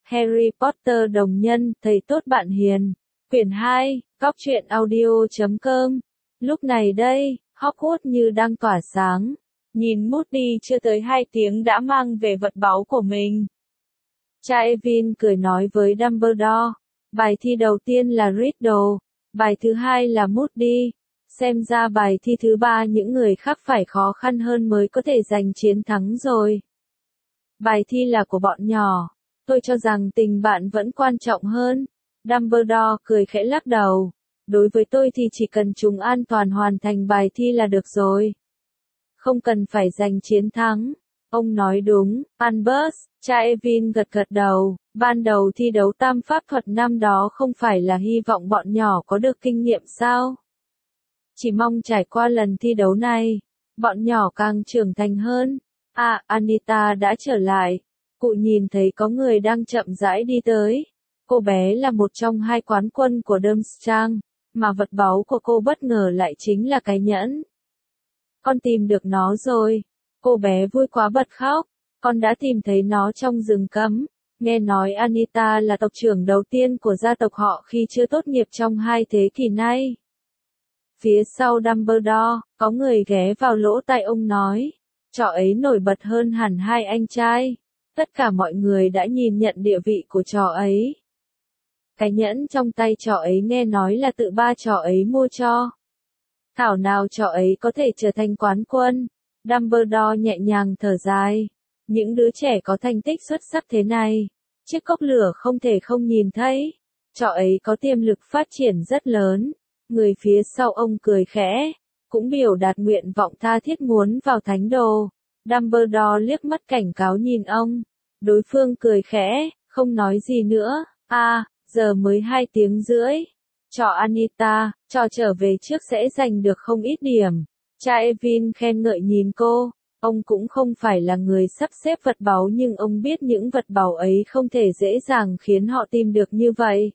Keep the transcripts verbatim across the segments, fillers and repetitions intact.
Harry Potter đồng nhân, thầy tốt bạn hiền. Quyển hai, Cóc truyện audio chấm com. Lúc này đây, Hogwarts như đang tỏa sáng. Nhìn Moody chưa tới hai tiếng đã mang về vật báu của mình. Cha Evin cười nói với Dumbledore. Bài thi đầu tiên là Riddle. Bài thứ hai là Moody. Xem ra bài thi thứ ba những người khác phải khó khăn hơn mới có thể giành chiến thắng rồi. Bài thi là của bọn nhỏ. Tôi cho rằng tình bạn vẫn quan trọng hơn. Dumbledore cười khẽ lắc đầu. Đối với tôi thì chỉ cần chúng an toàn hoàn thành bài thi là được rồi. Không cần phải giành chiến thắng. Ông nói đúng, Albus, cha Evin gật gật đầu. Ban đầu thi đấu tam pháp thuật năm đó không phải là hy vọng bọn nhỏ có được kinh nghiệm sao? Chỉ mong trải qua lần thi đấu này, bọn nhỏ càng trưởng thành hơn. À, Anita đã trở lại. Cụ nhìn thấy có người đang chậm rãi đi tới. Cô bé là một trong hai quán quân của Durmstrang, mà vật báu của cô bất ngờ lại chính là cái nhẫn. Con tìm được nó rồi. Cô bé vui quá bật khóc. Con đã tìm thấy nó trong rừng cấm. Nghe nói Anita là tộc trưởng đầu tiên của gia tộc họ khi chưa tốt nghiệp trong hai thế kỷ nay. Phía sau Dumbledore, có người ghé vào lỗ tai ông nói. Trò ấy nổi bật hơn hẳn hai anh trai. Tất cả mọi người đã nhìn nhận địa vị của trò ấy. Cái nhẫn trong tay trò ấy nghe nói là tự ba trò ấy mua cho. Thảo nào trò ấy có thể trở thành quán quân. Dumbledore nhẹ nhàng thở dài. Những đứa trẻ có thành tích xuất sắc thế này. Chiếc cốc lửa không thể không nhìn thấy. Trò ấy có tiềm lực phát triển rất lớn. Người phía sau ông cười khẽ. Cũng biểu đạt nguyện vọng tha thiết muốn vào thánh đồ. Dumbledore liếc mắt cảnh cáo nhìn ông. Đối phương cười khẽ, không nói gì nữa. À, giờ mới hai tiếng rưỡi. Cho Anita, cho trở về trước sẽ giành được không ít điểm. Cha Evin khen ngợi nhìn cô. Ông cũng không phải là người sắp xếp vật báu nhưng ông biết những vật báu ấy không thể dễ dàng khiến họ tìm được như vậy.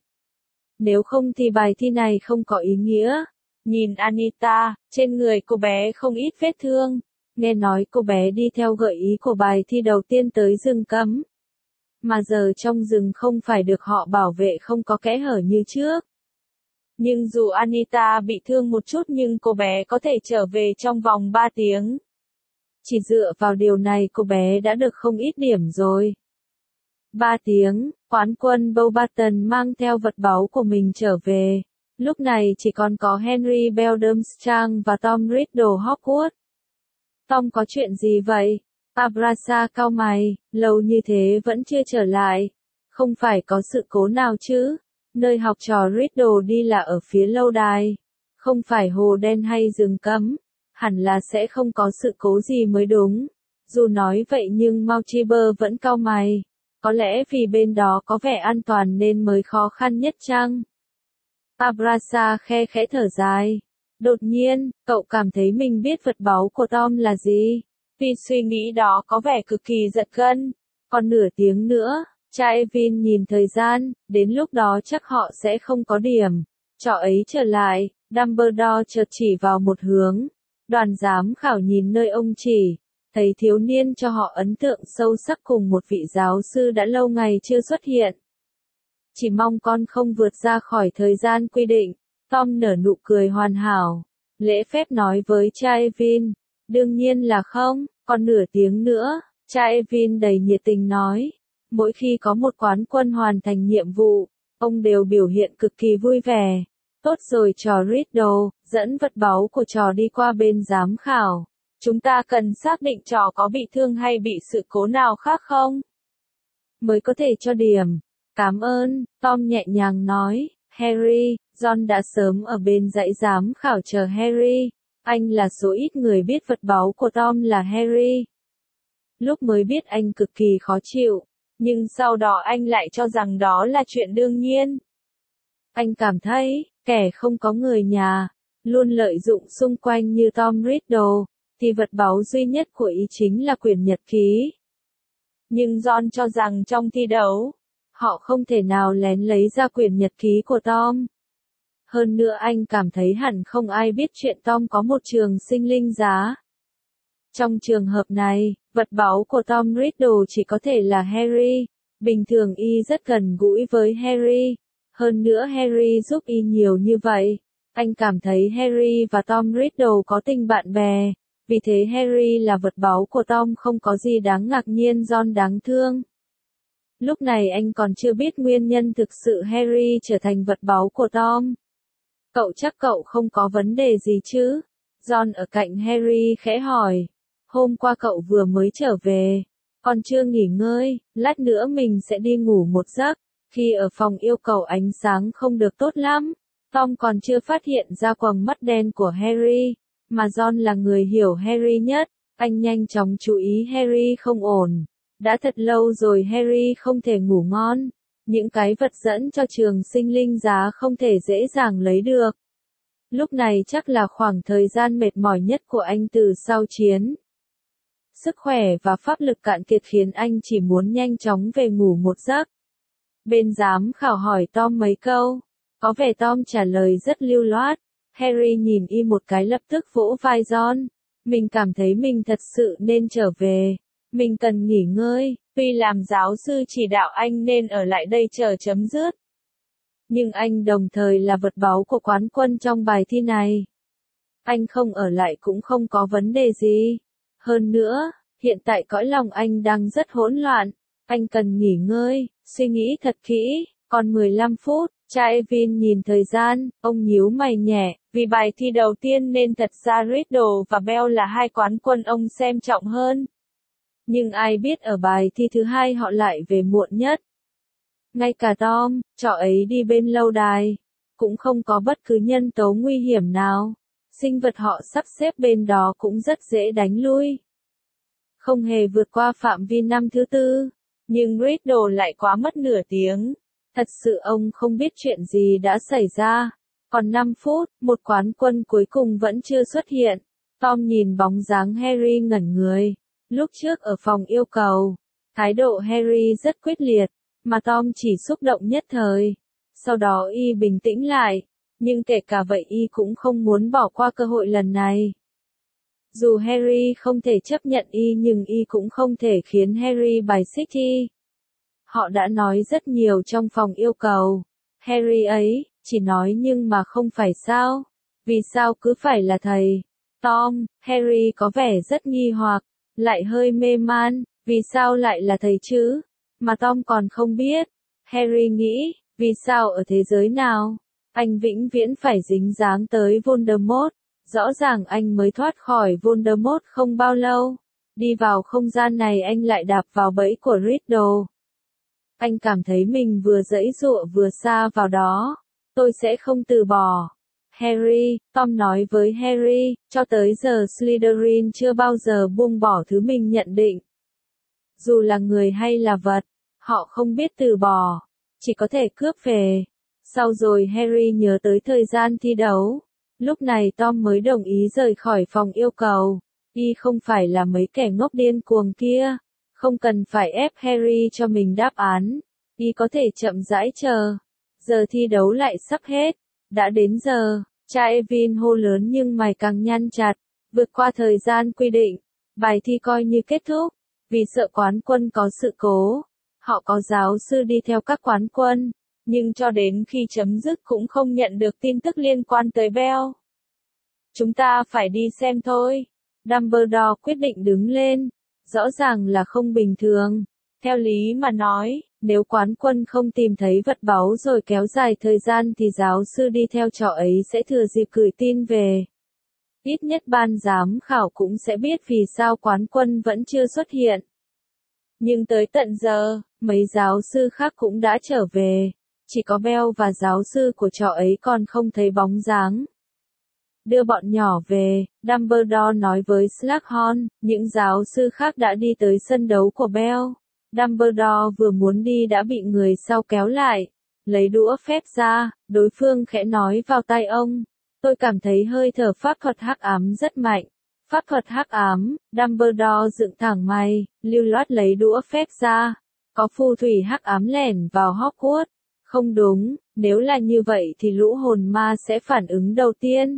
Nếu không thì bài thi này không có ý nghĩa. Nhìn Anita, trên người cô bé không ít vết thương. Nghe nói cô bé đi theo gợi ý của bài thi đầu tiên tới rừng cấm. Mà giờ trong rừng không phải được họ bảo vệ không có kẽ hở như trước. Nhưng dù Anita bị thương một chút nhưng cô bé có thể trở về trong vòng ba tiếng. Chỉ dựa vào điều này cô bé đã được không ít điểm rồi. ba tiếng, quán quân Beauxbaton mang theo vật báu của mình trở về. Lúc này chỉ còn có Henry Durmstrang và Tom Riddle Hogwarts. Tom có chuyện gì vậy? Abrasa cau mày, lâu như thế vẫn chưa trở lại. Không phải có sự cố nào chứ? Nơi học trò Riddle đi là ở phía lâu đài. Không phải hồ đen hay rừng cấm. Hẳn là sẽ không có sự cố gì mới đúng. Dù nói vậy nhưng Mouchiber vẫn cau mày. Có lẽ vì bên đó có vẻ an toàn nên mới khó khăn nhất chăng? Abrasa khe khẽ thở dài. Đột nhiên, cậu cảm thấy mình biết vật báu của Tom là gì. Vì suy nghĩ đó có vẻ cực kỳ giật gân. Còn nửa tiếng nữa, cha Evin nhìn thời gian, đến lúc đó chắc họ sẽ không có điểm. Trò ấy trở lại, Dumbledore chợt chỉ vào một hướng. Đoàn giám khảo nhìn nơi ông chỉ, thấy thiếu niên cho họ ấn tượng sâu sắc cùng một vị giáo sư đã lâu ngày chưa xuất hiện. Chỉ mong con không vượt ra khỏi thời gian quy định. Tom nở nụ cười hoàn hảo. Lễ phép nói với cha Evin. Đương nhiên là không, còn nửa tiếng nữa. Cha Evin đầy nhiệt tình nói. Mỗi khi có một quán quân hoàn thành nhiệm vụ, ông đều biểu hiện cực kỳ vui vẻ. Tốt rồi trò Riddle, dẫn vật báu của trò đi qua bên giám khảo. Chúng ta cần xác định trò có bị thương hay bị sự cố nào khác không? Mới có thể cho điểm. Cảm ơn, Tom nhẹ nhàng nói. Harry, John đã sớm ở bên dãy giám khảo chờ Harry. Anh là số ít người biết vật báu của Tom là Harry. Lúc mới biết anh cực kỳ khó chịu, nhưng sau đó anh lại cho rằng đó là chuyện đương nhiên. Anh cảm thấy, kẻ không có người nhà, luôn lợi dụng xung quanh như Tom Riddle, thì vật báu duy nhất của ý chính là quyển nhật ký. Nhưng John cho rằng trong thi đấu, họ không thể nào lén lấy ra quyển nhật ký của Tom. Hơn nữa anh cảm thấy hẳn không ai biết chuyện Tom có một trường sinh linh giá. Trong trường hợp này, vật báu của Tom Riddle chỉ có thể là Harry. Bình thường y rất gần gũi với Harry. Hơn nữa Harry giúp y nhiều như vậy. Anh cảm thấy Harry và Tom Riddle có tình bạn bè. Vì thế Harry là vật báu của Tom không có gì đáng ngạc nhiên Ron đáng thương. Lúc này anh còn chưa biết nguyên nhân thực sự Harry trở thành vật báu của Tom. Cậu chắc cậu không có vấn đề gì chứ? Ron ở cạnh Harry khẽ hỏi. Hôm qua cậu vừa mới trở về. Còn chưa nghỉ ngơi, lát nữa mình sẽ đi ngủ một giấc. Khi ở phòng yêu cầu ánh sáng không được tốt lắm. Tom còn chưa phát hiện ra quầng mắt đen của Harry. Mà Ron là người hiểu Harry nhất. Anh nhanh chóng chú ý Harry không ổn. Đã thật lâu rồi Harry không thể ngủ ngon. Những cái vật dẫn cho trường sinh linh giá không thể dễ dàng lấy được. Lúc này chắc là khoảng thời gian mệt mỏi nhất của anh từ sau chiến. Sức khỏe và pháp lực cạn kiệt khiến anh chỉ muốn nhanh chóng về ngủ một giấc. Bên giám khảo hỏi Tom mấy câu. Có vẻ Tom trả lời rất lưu loát. Harry nhìn y một cái lập tức vỗ vai Ron. Mình cảm thấy mình thật sự nên trở về. Mình cần nghỉ ngơi. Tuy làm giáo sư chỉ đạo anh nên ở lại đây chờ chấm dứt. Nhưng anh đồng thời là vật báu của quán quân trong bài thi này. Anh không ở lại cũng không có vấn đề gì. Hơn nữa, hiện tại cõi lòng anh đang rất hỗn loạn. Anh cần nghỉ ngơi, suy nghĩ thật kỹ. Còn mười lăm phút, cha Evin nhìn thời gian, ông nhíu mày nhẹ. Vì bài thi đầu tiên nên thật ra Riddle và Bell là hai quán quân ông xem trọng hơn. Nhưng ai biết ở bài thi thứ hai họ lại về muộn nhất. Ngay cả Tom, trò ấy đi bên lâu đài, cũng không có bất cứ nhân tố nguy hiểm nào. Sinh vật họ sắp xếp bên đó cũng rất dễ đánh lui. Không hề vượt qua phạm vi năm thứ tư. Nhưng Riddle lại quá mất nửa tiếng. Thật sự ông không biết chuyện gì đã xảy ra. Còn năm phút, một quán quân cuối cùng vẫn chưa xuất hiện. Tom nhìn bóng dáng Harry ngẩn người. Lúc trước ở phòng yêu cầu, thái độ Harry rất quyết liệt, mà Tom chỉ xúc động nhất thời. Sau đó y bình tĩnh lại, nhưng kể cả vậy y cũng không muốn bỏ qua cơ hội lần này. Dù Harry không thể chấp nhận y nhưng y cũng không thể khiến Harry bài xích y. Họ đã nói rất nhiều trong phòng yêu cầu. Harry ấy, chỉ nói nhưng mà không phải sao. Vì sao cứ phải là thầy? Tom, Harry có vẻ rất nghi hoặc, lại hơi mê man, vì sao lại là thầy chứ? Mà Tom còn không biết. Harry nghĩ, vì sao ở thế giới nào? Anh vĩnh viễn phải dính dáng tới Voldemort. Rõ ràng anh mới thoát khỏi Voldemort không bao lâu. Đi vào không gian này anh lại đạp vào bẫy của Riddle. Anh cảm thấy mình vừa giãy giụa vừa sa vào đó. Tôi sẽ không từ bỏ. Harry, Tom nói với Harry, cho tới giờ Slytherin chưa bao giờ buông bỏ thứ mình nhận định. Dù là người hay là vật, họ không biết từ bỏ, chỉ có thể cướp về. Sau rồi Harry nhớ tới thời gian thi đấu. Lúc này Tom mới đồng ý rời khỏi phòng yêu cầu. Y không phải là mấy kẻ ngốc điên cuồng kia. Không cần phải ép Harry cho mình đáp án. Y có thể chậm rãi chờ. Giờ thi đấu lại sắp hết. Đã đến giờ. Cha Evin hô lớn nhưng mày càng nhăn chặt. Vượt qua thời gian quy định. Bài thi coi như kết thúc. Vì sợ quán quân có sự cố. Họ có giáo sư đi theo các quán quân. Nhưng cho đến khi chấm dứt cũng không nhận được tin tức liên quan tới Bell. Chúng ta phải đi xem thôi. Dumbledore quyết định đứng lên. Rõ ràng là không bình thường. Theo lý mà nói, nếu quán quân không tìm thấy vật báu rồi kéo dài thời gian thì giáo sư đi theo trò ấy sẽ thừa dịp gửi tin về. Ít nhất ban giám khảo cũng sẽ biết vì sao quán quân vẫn chưa xuất hiện. Nhưng tới tận giờ, mấy giáo sư khác cũng đã trở về. Chỉ có Bell và giáo sư của trò ấy còn không thấy bóng dáng. Đưa bọn nhỏ về, Dumbledore nói với Slughorn, những giáo sư khác đã đi tới sân đấu của Bell. Dumbledore vừa muốn đi đã bị người sau kéo lại. Lấy đũa phép ra, đối phương khẽ nói vào tai ông. Tôi cảm thấy hơi thở pháp thuật hắc ám rất mạnh. Pháp thuật hắc ám, Dumbledore dựng thẳng mày, lưu loát lấy đũa phép ra. Có phù thủy hắc ám lẻn vào Hogwarts. Không đúng, nếu là như vậy thì lũ hồn ma sẽ phản ứng đầu tiên.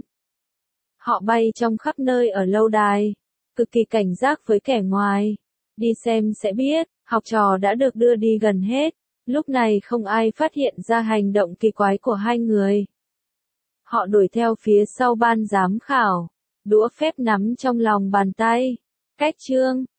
Họ bay trong khắp nơi ở lâu đài, cực kỳ cảnh giác với kẻ ngoài. Đi xem sẽ biết, Học trò đã được đưa đi gần hết, lúc này không ai phát hiện ra hành động kỳ quái của hai người. Họ đuổi theo phía sau ban giám khảo, đũa phép nắm trong lòng bàn tay. Cách chương